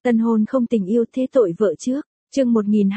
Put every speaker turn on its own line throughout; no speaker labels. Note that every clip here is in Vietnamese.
Tân hôn không tình yêu thế tội vợ trước. Chương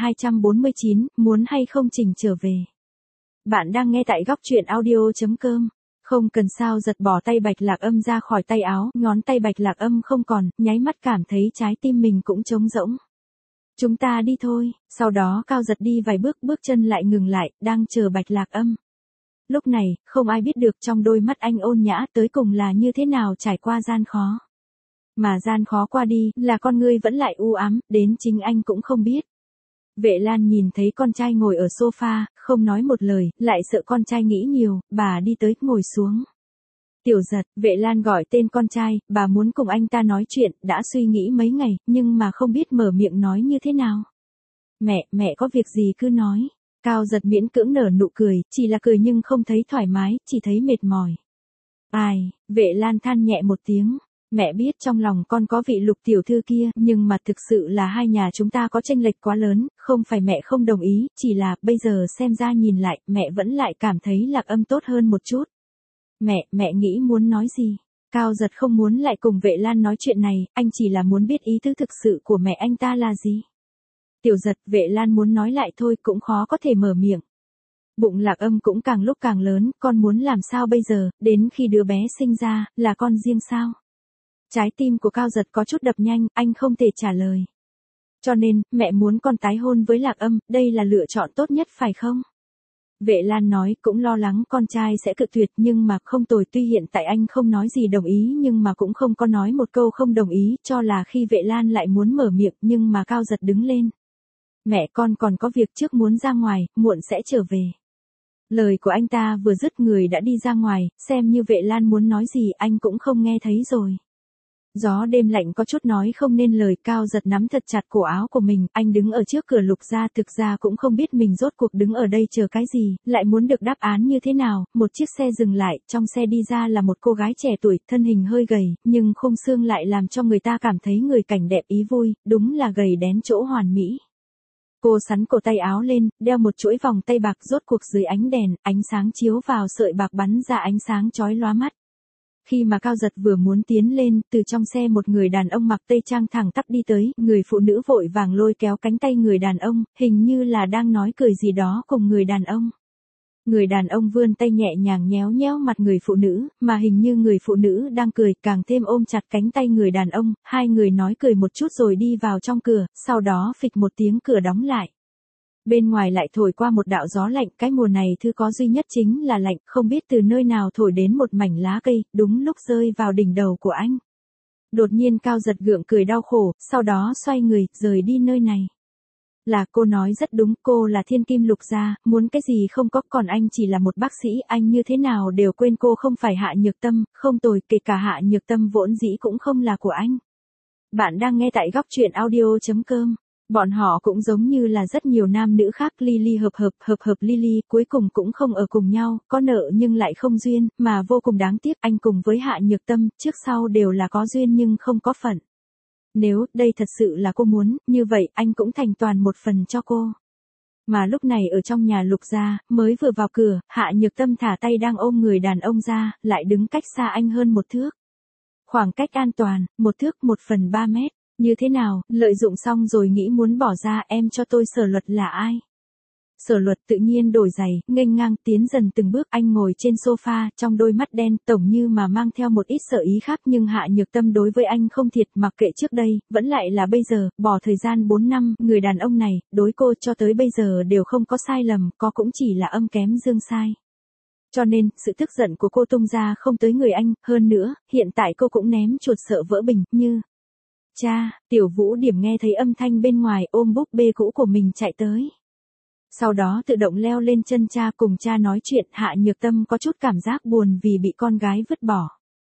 1249, muốn hay không Trình trở về. Bạn đang nghe tại góc truyện audio.com. Không cần sao giật bỏ tay Bạch Lạc Âm ra khỏi tay áo, ngón tay Bạch Lạc Âm không còn, nháy mắt cảm thấy trái tim mình cũng trống rỗng. Chúng ta đi thôi, sau đó Cao Giật đi vài bước, bước chân lại ngừng lại, đang chờ Bạch Lạc Âm. Lúc này, không ai biết được trong đôi mắt anh ôn nhã tới cùng là như thế nào trải qua gian khó. Mà gian khó qua đi, là con ngươi vẫn lại u ám, đến chính anh cũng không biết. Vệ Lan nhìn thấy con trai ngồi ở sofa, không nói một lời, lại sợ con trai nghĩ nhiều, bà đi tới, ngồi xuống. Tiểu Giật, Vệ Lan gọi tên con trai, bà muốn cùng anh ta nói chuyện, đã suy nghĩ mấy ngày, nhưng mà không biết mở miệng nói như thế nào. Mẹ có việc gì cứ nói. Cao Giật miễn cưỡng nở nụ cười, chỉ là cười nhưng không thấy thoải mái, chỉ thấy mệt mỏi. Ai, Vệ Lan than nhẹ một tiếng. Mẹ biết trong lòng con có vị Lục tiểu thư kia, nhưng mà thực sự là hai nhà chúng ta có chênh lệch quá lớn, không phải mẹ không đồng ý, chỉ là bây giờ xem ra nhìn lại, mẹ vẫn lại cảm thấy Lạc Âm tốt hơn một chút. Mẹ nghĩ muốn nói gì? Cao Giật không muốn lại cùng Vệ Lan nói chuyện này, anh chỉ là muốn biết ý tứ thực sự của mẹ anh ta là gì. Tiểu Giật, Vệ Lan muốn nói lại thôi cũng khó có thể mở miệng. Bụng Lạc Âm cũng càng lúc càng lớn, con muốn làm sao bây giờ, đến khi đứa bé sinh ra, là con riêng sao? Trái tim của Cao Giật có chút đập nhanh, anh không thể trả lời. Cho nên, mẹ muốn con tái hôn với Lạc Âm, đây là lựa chọn tốt nhất phải không? Vệ Lan nói, cũng lo lắng con trai sẽ cự tuyệt, nhưng mà không tồi, tuy hiện tại anh không nói gì đồng ý nhưng mà cũng không có nói một câu không đồng ý, cho là khi Vệ Lan lại muốn mở miệng nhưng mà Cao Giật đứng lên. Mẹ con còn có việc trước muốn ra ngoài, muộn sẽ trở về. Lời của anh ta vừa dứt người đã đi ra ngoài, xem như Vệ Lan muốn nói gì anh cũng không nghe thấy rồi. Gió đêm lạnh có chút nói không nên lời, Cao Giật nắm thật chặt cổ áo của mình, anh đứng ở trước cửa Lục gia, thực ra cũng không biết mình rốt cuộc đứng ở đây chờ cái gì, lại muốn được đáp án như thế nào. Một chiếc xe dừng lại, trong xe đi ra là một cô gái trẻ tuổi, thân hình hơi gầy, nhưng khung xương lại làm cho người ta cảm thấy người cảnh đẹp ý vui, đúng là gầy đén chỗ hoàn mỹ. Cô xắn cổ tay áo lên, đeo một chuỗi vòng tay bạc, rốt cuộc dưới ánh đèn, ánh sáng chiếu vào sợi bạc bắn ra ánh sáng chói lóa mắt. Khi mà Cao Giật vừa muốn tiến lên, từ trong xe một người đàn ông mặc tây trang thẳng tắp đi tới, người phụ nữ vội vàng lôi kéo cánh tay người đàn ông, hình như là đang nói cười gì đó cùng người đàn ông. Người đàn ông vươn tay nhẹ nhàng nhéo nhéo mặt người phụ nữ, mà hình như người phụ nữ đang cười, càng thêm ôm chặt cánh tay người đàn ông, hai người nói cười một chút rồi đi vào trong cửa, sau đó phịch một tiếng cửa đóng lại. Bên ngoài lại thổi qua một đạo gió lạnh, cái mùa này thứ có duy nhất chính là lạnh, không biết từ nơi nào thổi đến một mảnh lá cây, đúng lúc rơi vào đỉnh đầu của anh. Đột nhiên Cao Giật gượng cười đau khổ, sau đó xoay người, rời đi nơi này. Là cô nói rất đúng, cô là thiên kim Lục gia, muốn cái gì không có, còn anh chỉ là một bác sĩ, anh như thế nào đều quên cô không phải Hạ Nhược Tâm, không tồi, kể cả Hạ Nhược Tâm vốn dĩ cũng không là của anh. Bạn đang nghe tại góc truyện audio.com. Bọn họ cũng giống như là rất nhiều nam nữ khác, ly ly hợp ly ly, cuối cùng cũng không ở cùng nhau, có nợ nhưng lại không duyên, mà vô cùng đáng tiếc. Anh cùng với Hạ Nhược Tâm, trước sau đều là có duyên nhưng không có phận. Nếu đây thật sự là cô muốn, như vậy anh cũng thành toàn một phần cho cô. Mà lúc này ở trong nhà Lục gia, mới vừa vào cửa, Hạ Nhược Tâm thả tay đang ôm người đàn ông ra, lại đứng cách xa anh hơn một thước. Khoảng cách an toàn, 1 thước 1/3 mét. Như thế nào, lợi dụng xong rồi nghĩ muốn bỏ ra, em cho tôi Sở Luật là ai? Sở Luật tự nhiên đổi giày, nghênh ngang tiến dần từng bước, anh ngồi trên sofa, trong đôi mắt đen, tổng như mà mang theo một ít sợ ý khác, nhưng Hạ Nhược Tâm đối với anh không thiệt, mặc kệ trước đây, vẫn lại là bây giờ, bỏ thời gian 4 năm, người đàn ông này, đối cô cho tới bây giờ đều không có sai lầm, có cũng chỉ là âm kém dương sai. Cho nên, sự tức giận của cô tung ra không tới người anh, hơn nữa, hiện tại cô cũng ném chuột sợ vỡ bình, như... Cha, Tiểu Vũ Điểm nghe thấy âm thanh bên ngoài, ôm búp bê cũ của mình chạy tới. Sau đó tự động leo lên chân cha cùng cha nói chuyện. Hạ Nhược Tâm có chút cảm giác buồn vì bị con gái vứt bỏ.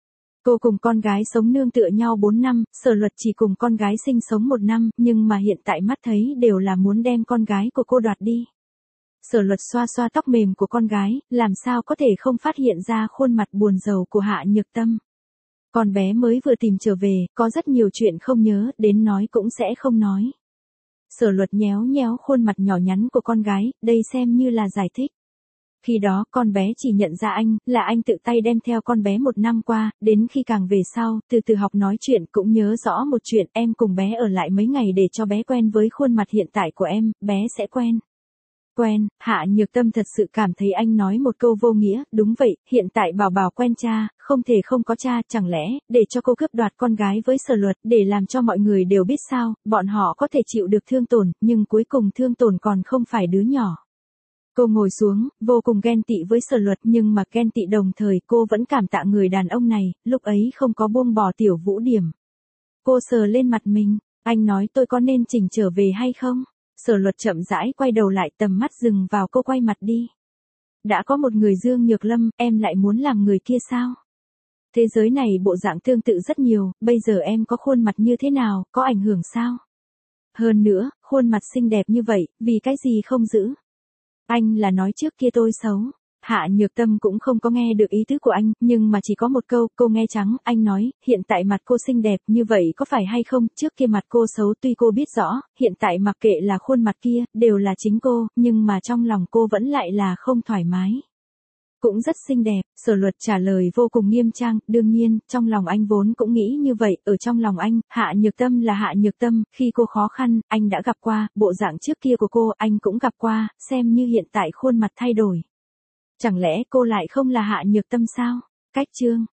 Cô cùng con gái sống nương tựa nhau 4 năm, Sở Luật chỉ cùng con gái sinh sống 1 năm, nhưng mà hiện tại mắt thấy đều là muốn đem con gái của cô đoạt đi. Sở Luật xoa xoa tóc mềm của con gái, làm sao có thể không phát hiện ra khuôn mặt buồn rầu của Hạ Nhược Tâm. Con bé mới vừa tìm trở về, có rất nhiều chuyện không nhớ, đến nói cũng sẽ không nói. Sở Luật nhéo nhéo khuôn mặt nhỏ nhắn của con gái, đây xem như là giải thích. Khi đó con bé chỉ nhận ra anh, là anh tự tay đem theo con bé 1 năm qua, đến khi càng về sau, từ từ học nói chuyện cũng nhớ rõ một chuyện, em cùng bé ở lại mấy ngày để cho bé quen với khuôn mặt hiện tại của em, bé sẽ quen. Quen, Hạ Nhược Tâm thật sự cảm thấy anh nói một câu vô nghĩa, đúng vậy, hiện tại Bảo Bảo quen cha, không thể không có cha, chẳng lẽ, để cho cô cướp đoạt con gái với Sở Luật, để làm cho mọi người đều biết sao, bọn họ có thể chịu được thương tổn, nhưng cuối cùng thương tổn còn không phải đứa nhỏ. Cô ngồi xuống, vô cùng ghen tị với Sở Luật nhưng mà ghen tị đồng thời cô vẫn cảm tạ người đàn ông này, lúc ấy không có buông bỏ Tiểu Vũ điểm. Cô sờ lên mặt mình, anh nói tôi có nên chỉnh trở về hay không? Sở Luật chậm rãi quay đầu lại, tầm mắt dừng vào cô, quay mặt đi. Đã có một người Dương Nhược Lâm, em lại muốn làm người kia sao? Thế giới này bộ dạng tương tự rất nhiều, bây giờ em có khuôn mặt như thế nào, có ảnh hưởng sao? Hơn nữa, khuôn mặt xinh đẹp như vậy, vì cái gì không giữ? Anh là nói trước kia tôi xấu. Hạ Nhược Tâm cũng không có nghe được ý tứ của anh, nhưng mà chỉ có một câu, cô nghe trắng, anh nói, hiện tại mặt cô xinh đẹp như vậy có phải hay không, trước kia mặt cô xấu tuy cô biết rõ, hiện tại mặc kệ là khuôn mặt kia, đều là chính cô, nhưng mà trong lòng cô vẫn lại là không thoải mái. Cũng rất xinh đẹp, Sở Luật trả lời vô cùng nghiêm trang, đương nhiên, trong lòng anh vốn cũng nghĩ như vậy, ở trong lòng anh, Hạ Nhược Tâm là Hạ Nhược Tâm, khi cô khó khăn, anh đã gặp qua, bộ dạng trước kia của cô, anh cũng gặp qua, xem như hiện tại khuôn mặt thay đổi. Chẳng lẽ cô lại không là Hạ Nhược Tâm sao? Cách chương